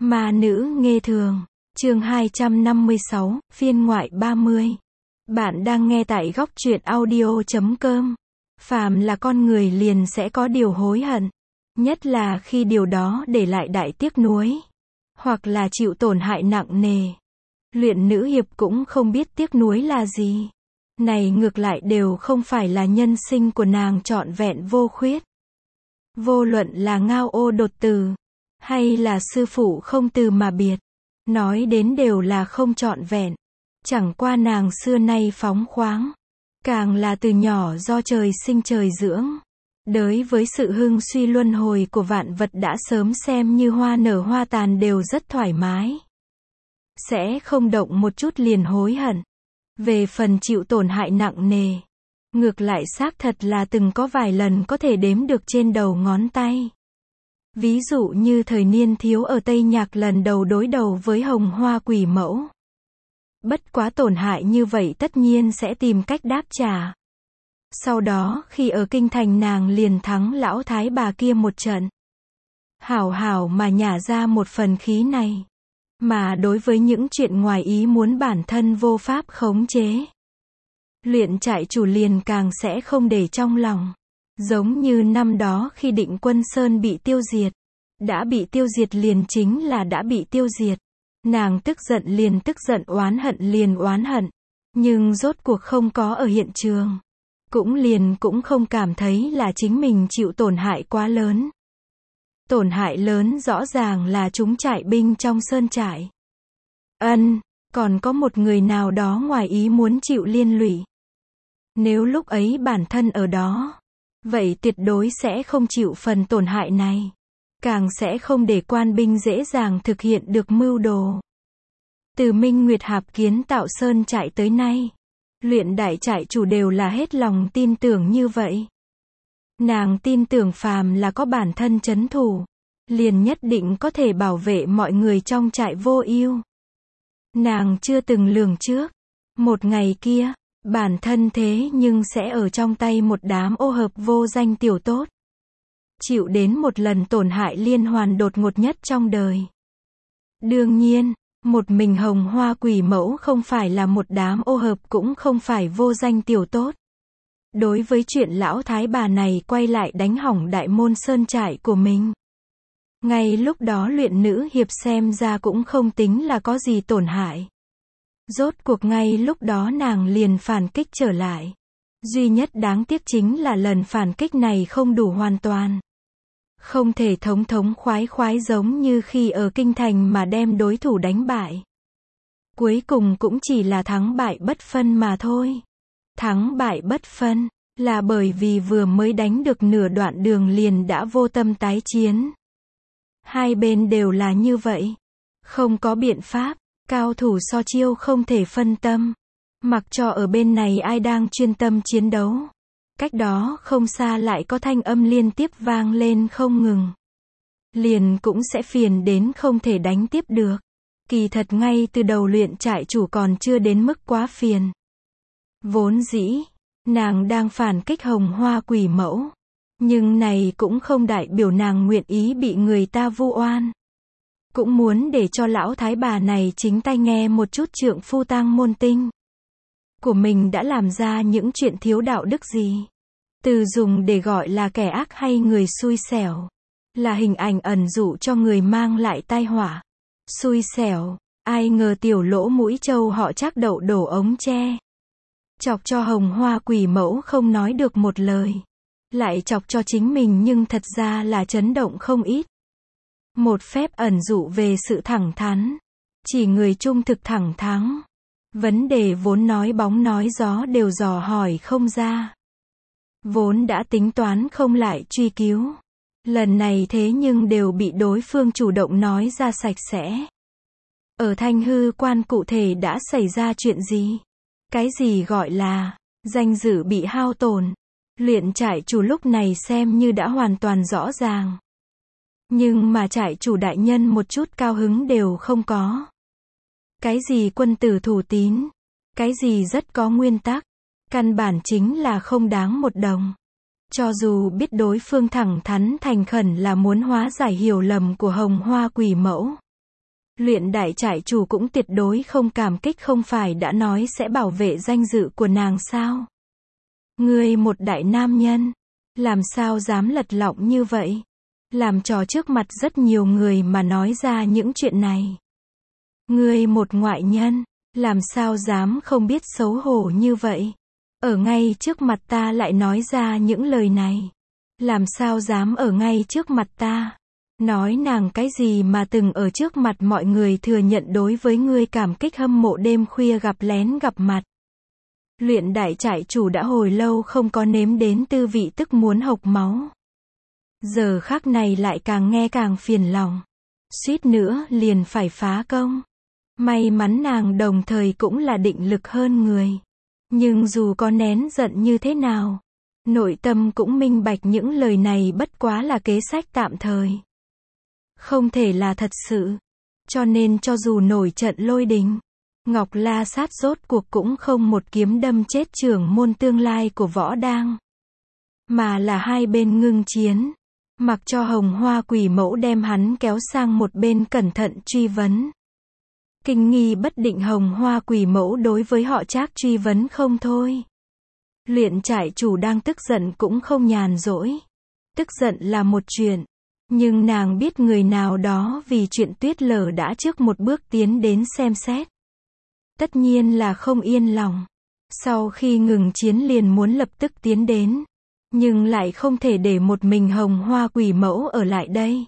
Ma nữ nghê thường, chương 256, phiên ngoại 30. Bạn đang nghe tại góc truyện audio.com. Phàm là con người liền sẽ có điều hối hận, nhất là khi điều đó để lại đại tiếc nuối, hoặc là chịu tổn hại nặng nề. Luyện nữ hiệp cũng không biết tiếc nuối là gì. Này ngược lại đều không phải là nhân sinh của nàng trọn vẹn vô khuyết. Vô luận là Ngao Ô đột từ, hay là sư phụ không từ mà biệt, nói đến đều là không trọn vẹn. Chẳng qua nàng xưa nay phóng khoáng, càng là từ nhỏ do trời sinh trời dưỡng. Đới với sự hưng suy luân hồi của vạn vật đã sớm xem như hoa nở hoa tàn đều rất thoải mái. Sẽ không động một chút liền hối hận. Về phần chịu tổn hại nặng nề, ngược lại xác thật là từng có vài lần có thể đếm được trên đầu ngón tay. Ví dụ như thời niên thiếu ở Tây Nhạc lần đầu đối đầu với Hồng Hoa Quỷ Mẫu. Bất quá tổn hại như vậy tất nhiên sẽ tìm cách đáp trả. Sau đó khi ở kinh thành nàng liền thắng lão thái bà kia một trận. Hảo hảo mà nhả ra một phần khí này. Mà đối với những chuyện ngoài ý muốn bản thân vô pháp khống chế, luyện trại chủ liền càng sẽ không để trong lòng. Giống như năm đó khi Định Quân Sơn bị tiêu diệt. Đã bị tiêu diệt liền chính là đã bị tiêu diệt. Nàng tức giận liền tức giận, oán hận liền oán hận. Nhưng rốt cuộc không có ở hiện trường. Cũng không cảm thấy là chính mình chịu tổn hại quá lớn. Tổn hại lớn rõ ràng là chúng trại binh trong sơn trại. Còn có một người nào đó ngoài ý muốn chịu liên lụy. Nếu lúc ấy bản thân ở đó, vậy tuyệt đối sẽ không chịu phần tổn hại này. Càng sẽ không để quan binh dễ dàng thực hiện được mưu đồ. Từ Minh Nguyệt Hạp kiến tạo sơn trại tới nay, luyện đại trại chủ đều là hết lòng tin tưởng như vậy. Nàng tin tưởng phàm là có bản thân trấn thủ, liền nhất định có thể bảo vệ mọi người trong trại vô ưu. Nàng chưa từng lường trước, một ngày kia, bản thân thế nhưng sẽ ở trong tay một đám ô hợp vô danh tiểu tốt. Chịu đến một lần tổn hại liên hoàn đột ngột nhất trong đời. Đương nhiên, một mình Hồng Hoa Quỷ Mẫu không phải là một đám ô hợp, cũng không phải vô danh tiểu tốt. Đối với chuyện lão thái bà này quay lại đánh hỏng đại môn sơn trại của mình, ngay lúc đó luyện nữ hiệp xem ra cũng không tính là có gì tổn hại. Rốt cuộc ngay lúc đó nàng liền phản kích trở lại. Duy nhất đáng tiếc chính là lần phản kích này không đủ hoàn toàn. Không thể thống khoái giống như khi ở kinh thành mà đem đối thủ đánh bại. Cuối cùng cũng chỉ là thắng bại bất phân mà thôi. Thắng bại bất phân là bởi vì vừa mới đánh được nửa đoạn đường liền đã vô tâm tái chiến. Hai bên đều là như vậy. Không có biện pháp, cao thủ so chiêu không thể phân tâm. Mặc cho ở bên này ai đang chuyên tâm chiến đấu, cách đó không xa lại có thanh âm liên tiếp vang lên không ngừng. Liền cũng sẽ phiền đến không thể đánh tiếp được. Kỳ thật ngay từ đầu luyện trại chủ còn chưa đến mức quá phiền. Vốn dĩ, nàng đang phản kích Hồng Hoa Quỷ Mẫu. Nhưng này cũng không đại biểu nàng nguyện ý bị người ta vu oan. Cũng muốn để cho lão thái bà này chính tay nghe một chút trượng phu tang môn tinh của mình đã làm ra những chuyện thiếu đạo đức gì. Từ dùng để gọi là kẻ ác hay người xui xẻo. Là hình ảnh ẩn dụ cho người mang lại tai họa. Xui xẻo, ai ngờ tiểu lỗ mũi trâu họ Trác đậu đổ ống tre. Chọc cho Hồng Hoa Quỷ Mẫu không nói được một lời. Lại chọc cho chính mình nhưng thật ra là chấn động không ít. Một phép ẩn dụ về sự thẳng thắn. Chỉ người trung thực thẳng thắn. Vấn đề vốn nói bóng nói gió đều dò hỏi không ra. Vốn đã tính toán không lại truy cứu. Lần này thế nhưng đều bị đối phương chủ động nói ra sạch sẽ. Ở Thanh Hư Quan cụ thể đã xảy ra chuyện gì? Cái gì gọi là danh dự bị hao tổn? Luyện trại chủ lúc này xem như đã hoàn toàn rõ ràng. Nhưng mà trại chủ đại nhân một chút cao hứng đều không có. Cái gì quân tử thủ tín? Cái gì rất có nguyên tắc? Căn bản chính là không đáng một đồng. Cho dù biết đối phương thẳng thắn thành khẩn là muốn hóa giải hiểu lầm của Hồng Hoa Quỷ Mẫu. Luyện đại trại chủ cũng tuyệt đối không cảm kích, không phải đã nói sẽ bảo vệ danh dự của nàng sao? Ngươi một đại nam nhân, làm sao dám lật lọng như vậy? Làm trò trước mặt rất nhiều người mà nói ra những chuyện này. Ngươi một ngoại nhân, làm sao dám không biết xấu hổ như vậy? Ở ngay trước mặt ta lại nói ra những lời này. Làm sao dám ở ngay trước mặt ta? Nói nàng cái gì mà từng ở trước mặt mọi người thừa nhận đối với ngươi cảm kích hâm mộ đêm khuya gặp lén gặp mặt. Luyện đại trại chủ đã hồi lâu không có nếm đến tư vị tức muốn hộc máu. Giờ khắc này lại càng nghe càng phiền lòng. Suýt nữa liền phải phá công. May mắn nàng đồng thời cũng là định lực hơn người. Nhưng dù có nén giận như thế nào, nội tâm cũng minh bạch những lời này bất quá là kế sách tạm thời. Không thể là thật sự. Cho nên cho dù nổi trận lôi đình, Ngọc La Sát rốt cuộc cũng không một kiếm đâm chết trưởng môn tương lai của Võ Đang. Mà là hai bên ngưng chiến. Mặc cho Hồng Hoa Quỷ Mẫu đem hắn kéo sang một bên cẩn thận truy vấn. Kinh nghi bất định Hồng Hoa Quỷ Mẫu đối với họ Trác truy vấn không thôi. Luyện trại chủ đang tức giận cũng không nhàn rỗi. Tức giận là một chuyện. Nhưng nàng biết người nào đó vì chuyện tuyết lở đã trước một bước tiến đến xem xét. Tất nhiên là không yên lòng. Sau khi ngừng chiến liền muốn lập tức tiến đến. Nhưng lại không thể để một mình Hồng Hoa Quỷ Mẫu ở lại đây.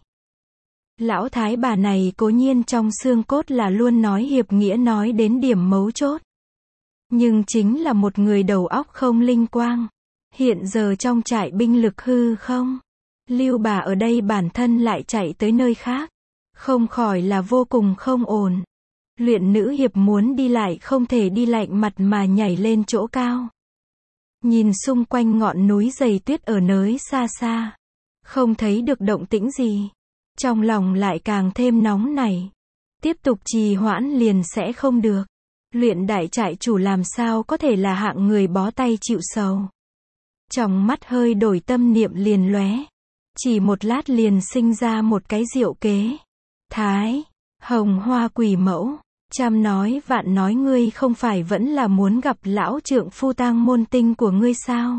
Lão thái bà này cố nhiên trong xương cốt là luôn nói hiệp nghĩa, nói đến điểm mấu chốt. Nhưng chính là một người đầu óc không linh quang. Hiện giờ trong trại binh lực hư không. Lưu bà ở đây bản thân lại chạy tới nơi khác. Không khỏi là vô cùng không ổn. Luyện nữ hiệp muốn đi lại không thể đi lạnh mặt mà nhảy lên chỗ cao. Nhìn xung quanh ngọn núi dày tuyết ở nơi xa xa. Không thấy được động tĩnh gì. Trong lòng lại càng thêm nóng nảy. Tiếp tục trì hoãn liền sẽ không được. Luyện đại trại chủ làm sao có thể là hạng người bó tay chịu sầu. Trong mắt hơi đổi, tâm niệm liền lóe. Chỉ một lát liền sinh ra một cái diệu kế. Thái, Hồng Hoa Quỷ Mẫu, trăm nói vạn nói, ngươi không phải vẫn là muốn gặp lão trượng phu Tang Môn Tinh của ngươi sao?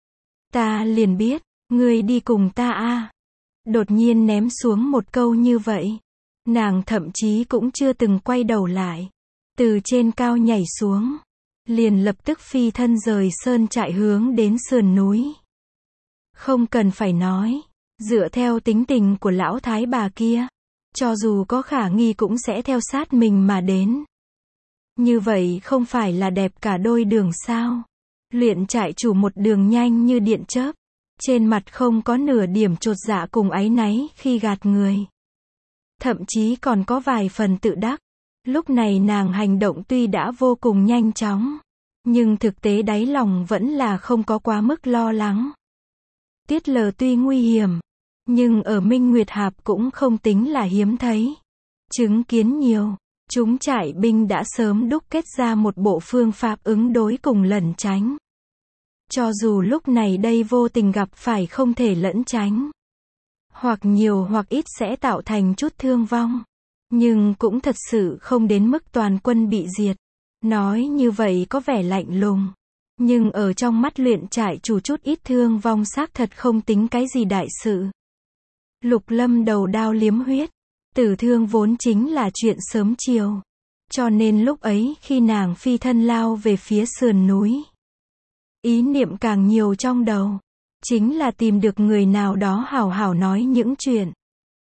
Ta liền biết, ngươi đi cùng ta a. Đột nhiên ném xuống một câu như vậy. Nàng thậm chí cũng chưa từng quay đầu lại. Từ trên cao nhảy xuống. Liền lập tức phi thân rời sơn trại hướng đến sườn núi. Không cần phải nói. Dựa theo tính tình của lão thái bà kia. Cho dù có khả nghi cũng sẽ theo sát mình mà đến. Như vậy không phải là đẹp cả đôi đường sao? Luyện trại chủ một đường nhanh như điện chớp. Trên mặt không có nửa điểm chột dạ cùng áy náy khi gạt người. Thậm chí còn có vài phần tự đắc. Lúc này nàng hành động tuy đã vô cùng nhanh chóng. Nhưng thực tế đáy lòng vẫn là không có quá mức lo lắng. Tiết lờ tuy nguy hiểm. Nhưng ở Minh Nguyệt Hạp cũng không tính là hiếm thấy. Chứng kiến nhiều. Chúng trại binh đã sớm đúc kết ra một bộ phương pháp ứng đối cùng lẩn tránh. Cho dù lúc này đây vô tình gặp phải không thể lẩn tránh. Hoặc nhiều hoặc ít sẽ tạo thành chút thương vong. Nhưng cũng thật sự không đến mức toàn quân bị diệt. Nói như vậy có vẻ lạnh lùng. Nhưng ở trong mắt luyện trại chủ chút ít thương vong xác thật không tính cái gì đại sự. Lục Lâm đầu đao liếm huyết. Tử thương vốn chính là chuyện sớm chiều. Cho nên lúc ấy khi nàng phi thân lao về phía sườn núi. Ý niệm càng nhiều trong đầu. Chính là tìm được người nào đó hảo hảo nói những chuyện.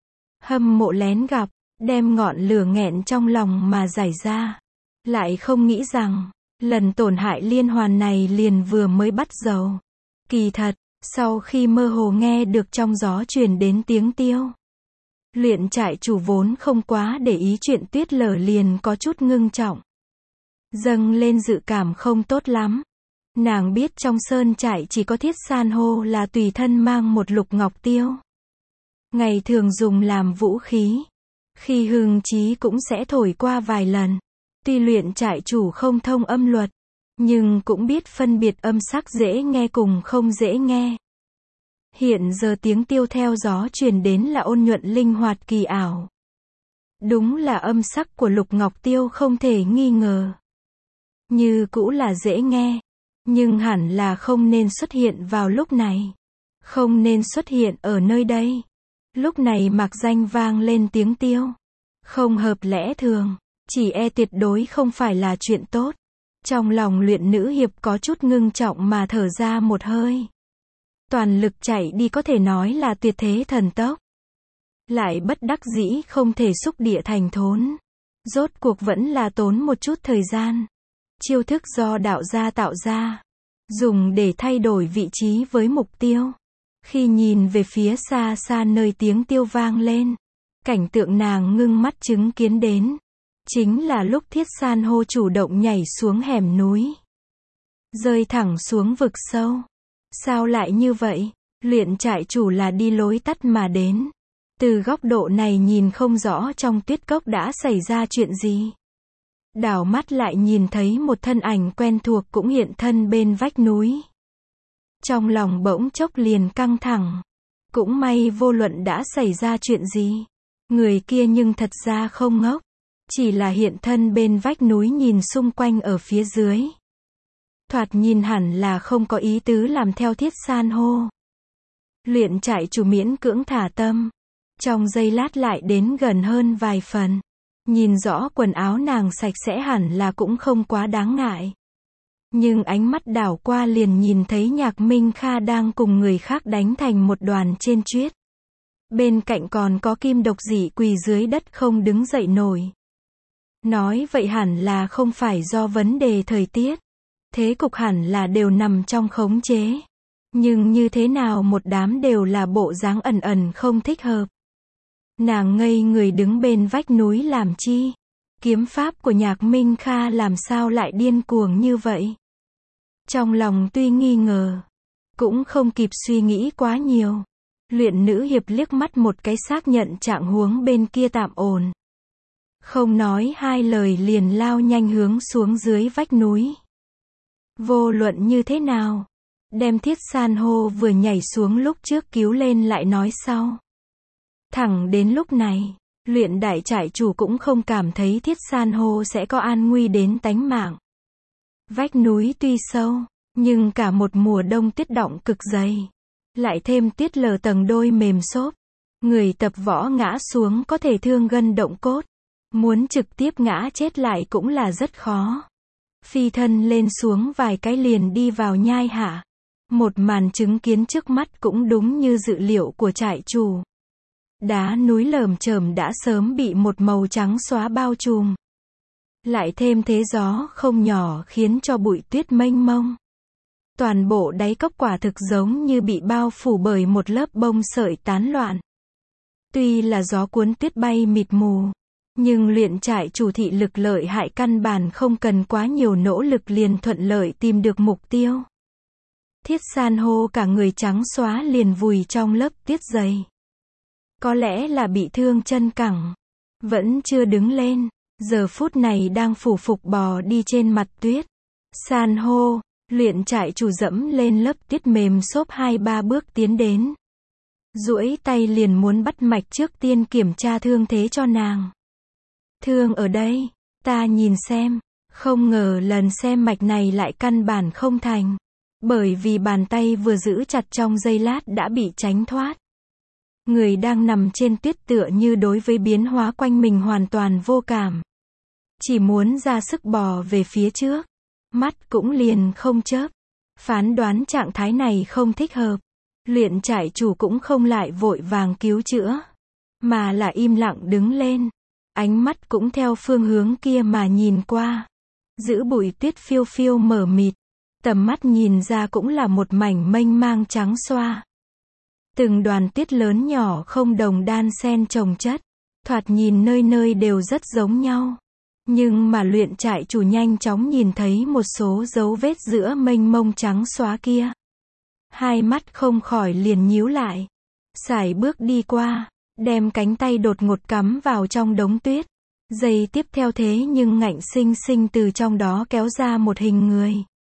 Hâm mộ lén gặp. Đem ngọn lửa nghẹn trong lòng mà giải ra. Lại không nghĩ rằng. Lần tổn hại liên hoàn này liền vừa mới bắt đầu. Kỳ thật. Sau khi mơ hồ nghe được trong gió truyền đến tiếng tiêu. Luyện trại chủ vốn không quá để ý chuyện tuyết lở liền có chút ngưng trọng. Dâng lên dự cảm không tốt lắm. Nàng biết trong sơn trại chỉ có thiết san hô là tùy thân mang một lục ngọc tiêu. Ngày thường dùng làm vũ khí. Khi hưng trí cũng sẽ thổi qua vài lần. Tuy luyện trại chủ không thông âm luật. Nhưng cũng biết phân biệt âm sắc dễ nghe cùng không dễ nghe. Hiện giờ tiếng tiêu theo gió truyền đến là ôn nhuận linh hoạt kỳ ảo. Đúng là âm sắc của Lục Ngọc Tiêu không thể nghi ngờ. Như cũ là dễ nghe, nhưng hẳn là không nên xuất hiện vào lúc này. Không nên xuất hiện ở nơi đây. Lúc này mặc danh vang lên tiếng tiêu. Không hợp lẽ thường, chỉ e tuyệt đối không phải là chuyện tốt. Trong lòng luyện nữ hiệp có chút ngưng trọng mà thở ra một hơi. Toàn lực chạy đi có thể nói là tuyệt thế thần tốc. Lại bất đắc dĩ không thể xúc địa thành thốn. Rốt cuộc vẫn là tốn một chút thời gian. Chiêu thức do đạo gia tạo ra, dùng để thay đổi vị trí với mục tiêu. Khi nhìn về phía xa xa nơi tiếng tiêu vang lên, cảnh tượng nàng ngưng mắt chứng kiến đến, chính là lúc Thiết San hô chủ động nhảy xuống hẻm núi, rơi thẳng xuống vực sâu. Sao lại như vậy? Luyện trại chủ là đi lối tắt mà đến. Từ góc độ này nhìn không rõ trong tuyết cốc đã xảy ra chuyện gì. Đảo mắt lại nhìn thấy một thân ảnh quen thuộc cũng hiện thân bên vách núi. Trong lòng bỗng chốc liền căng thẳng. Cũng may vô luận đã xảy ra chuyện gì, người kia nhưng thật ra không ngốc. Chỉ là hiện thân bên vách núi nhìn xung quanh ở phía dưới. Thoạt nhìn hẳn là không có ý tứ làm theo Thiết San hô. Luyện trại chủ miễn cưỡng thả tâm. Trong giây lát lại đến gần hơn vài phần. Nhìn rõ quần áo nàng sạch sẽ hẳn là cũng không quá đáng ngại. Nhưng ánh mắt đảo qua liền nhìn thấy Nhạc Minh Kha đang cùng người khác đánh thành một đoàn trên tuyết. Bên cạnh còn có Kim Độc Dị quỳ dưới đất không đứng dậy nổi. Nói vậy hẳn là không phải do vấn đề thời tiết. Thế cục hẳn là đều nằm trong khống chế. Nhưng như thế nào một đám đều là bộ dáng ẩn ẩn không thích hợp. Nàng ngây người đứng bên vách núi làm chi? Kiếm pháp của Nhạc Minh Kha làm sao lại điên cuồng như vậy? Trong lòng tuy nghi ngờ, cũng không kịp suy nghĩ quá nhiều. Luyện nữ hiệp liếc mắt một cái xác nhận trạng huống bên kia tạm ổn. Không nói hai lời liền lao nhanh hướng xuống dưới vách núi. Vô luận như thế nào, đem Thiết San hô vừa nhảy xuống lúc trước cứu lên lại nói sau. Thẳng đến lúc này, luyện đại trại chủ cũng không cảm thấy Thiết San hô sẽ có an nguy đến tánh mạng. Vách núi tuy sâu, nhưng cả một mùa đông tuyết đọng cực dày. Lại thêm tuyết lở tầng đôi mềm xốp. Người tập võ ngã xuống có thể thương gân động cốt. Muốn trực tiếp ngã chết lại cũng là rất khó. Phi thân lên xuống vài cái liền đi vào nhai hạ. Một màn chứng kiến trước mắt cũng đúng như dự liệu của trại chủ. Đá núi lởm chởm đã sớm bị một màu trắng xóa bao trùm. Lại thêm thế gió không nhỏ khiến cho bụi tuyết mênh mông. Toàn bộ đáy cốc quả thực giống như bị bao phủ bởi một lớp bông sợi tán loạn. Tuy là gió cuốn tuyết bay mịt mù, nhưng luyện trại chủ thị lực lợi hại căn bản không cần quá nhiều nỗ lực liền thuận lợi tìm được mục tiêu. Thiết San hô cả người trắng xóa liền vùi trong lớp tuyết dày. Có lẽ là bị thương chân cẳng, vẫn chưa đứng lên, giờ phút này đang phủ phục bò đi trên mặt tuyết. San hô, luyện trại chủ dẫm lên lớp tuyết mềm xốp 2-3 bước tiến đến. Duỗi tay liền muốn bắt mạch trước tiên kiểm tra thương thế cho nàng. Thương ở đây, ta nhìn xem, không ngờ lần xem mạch này lại căn bản không thành. Bởi vì bàn tay vừa giữ chặt trong giây lát đã bị tránh thoát. Người đang nằm trên tuyết tựa như đối với biến hóa quanh mình hoàn toàn vô cảm. Chỉ muốn ra sức bò về phía trước. Mắt cũng liền không chớp. Phán đoán trạng thái này không thích hợp. Luyện trại chủ cũng không lại vội vàng cứu chữa. Mà là im lặng đứng lên. Ánh mắt cũng theo phương hướng kia mà nhìn qua. Giữ bụi tuyết phiêu phiêu mờ mịt. Tầm mắt nhìn ra cũng là một mảnh mênh mang trắng xoa. Từng đoàn tuyết lớn nhỏ không đồng đan xen chồng chất. Thoạt nhìn nơi nơi đều rất giống nhau. Nhưng mà luyện trại chủ nhanh chóng nhìn thấy một số dấu vết giữa mênh mông trắng xóa kia. Hai mắt không khỏi liền nhíu lại. Sải bước đi qua, đem cánh tay đột ngột cắm vào trong đống tuyết. Giây tiếp theo thế nhưng ngạnh sinh sinh từ trong đó kéo ra một hình người.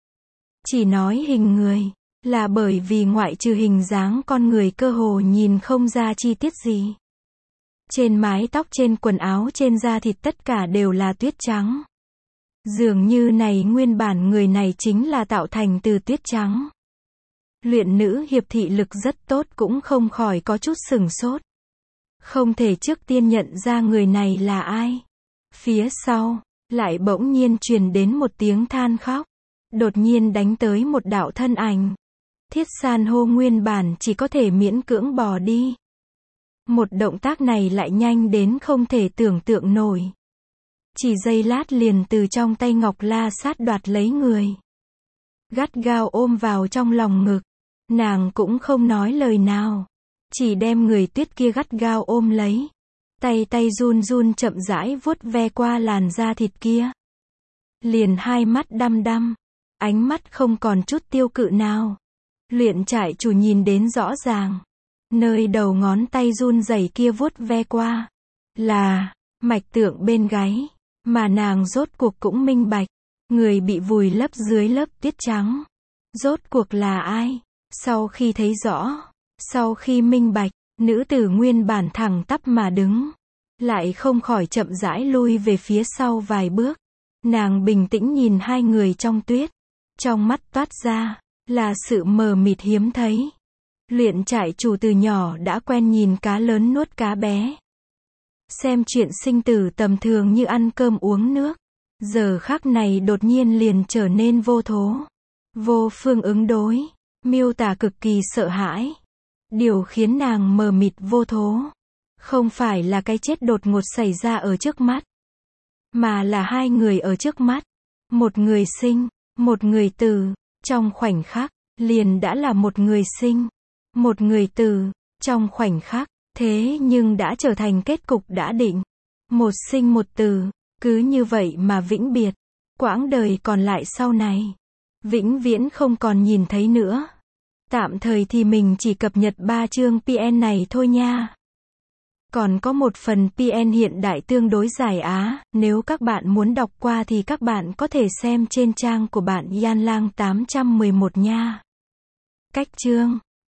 Chỉ nói hình người, là bởi vì ngoại trừ hình dáng con người cơ hồ nhìn không ra chi tiết gì. Trên mái tóc, trên quần áo, trên da thịt tất cả đều là tuyết trắng. Dường như này nguyên bản người này chính là tạo thành từ tuyết trắng. Luyện nữ hiệp thị lực rất tốt cũng không khỏi có chút sửng sốt. Không thể trước tiên nhận ra người này là ai. Phía sau, lại bỗng nhiên truyền đến một tiếng than khóc. Đột nhiên đánh tới một đạo thân ảnh. Thiết san hô nguyên bản chỉ có thể miễn cưỡng bò đi. Một động tác này lại nhanh đến không thể tưởng tượng nổi. Chỉ giây lát liền từ trong tay Ngọc La Sát đoạt lấy người. Gắt gao ôm vào trong lòng ngực. Nàng cũng không nói lời nào. Chỉ đem người tuyết kia gắt gao ôm lấy. Tay run run chậm rãi vuốt ve qua làn da thịt kia. Liền hai mắt đăm đăm. Ánh mắt không còn chút tiêu cự nào. Luyện trại chủ nhìn đến rõ ràng. Nơi đầu ngón tay run rẩy kia vuốt ve qua. Là mạch tượng bên gáy. Mà nàng rốt cuộc cũng minh bạch. Người bị vùi lấp dưới lớp tuyết trắng. Rốt cuộc là ai? Sau khi thấy rõ. Sau khi minh bạch. Nữ tử nguyên bản thẳng tắp mà đứng. Lại không khỏi chậm rãi lui về phía sau vài bước. Nàng bình tĩnh nhìn hai người trong tuyết. Trong mắt toát ra. Là sự mờ mịt hiếm thấy. Luyện trại chủ từ nhỏ đã quen nhìn cá lớn nuốt cá bé. Xem chuyện sinh tử tầm thường như ăn cơm uống nước. Giờ khắc này đột nhiên liền trở nên vô thố. Vô phương ứng đối. Miêu tả cực kỳ sợ hãi. Điều khiến nàng mờ mịt vô thố. Không phải là cái chết đột ngột xảy ra ở trước mắt. Mà là hai người ở trước mắt. Một người sinh. Một người tử. Trong khoảnh khắc. Liền đã là một người sinh. Một người tử. Trong khoảnh khắc. Thế nhưng đã trở thành kết cục đã định. Một sinh một tử. Cứ như vậy mà vĩnh biệt. Quãng đời còn lại sau này. Vĩnh viễn không còn nhìn thấy nữa. Tạm thời thì mình chỉ cập nhật 3 chương PN này thôi nha. Còn có một phần PN hiện đại tương đối giải Á. Nếu các bạn muốn đọc qua thì các bạn có thể xem trên trang của bạn Yan Lang 811 nha. Cách chương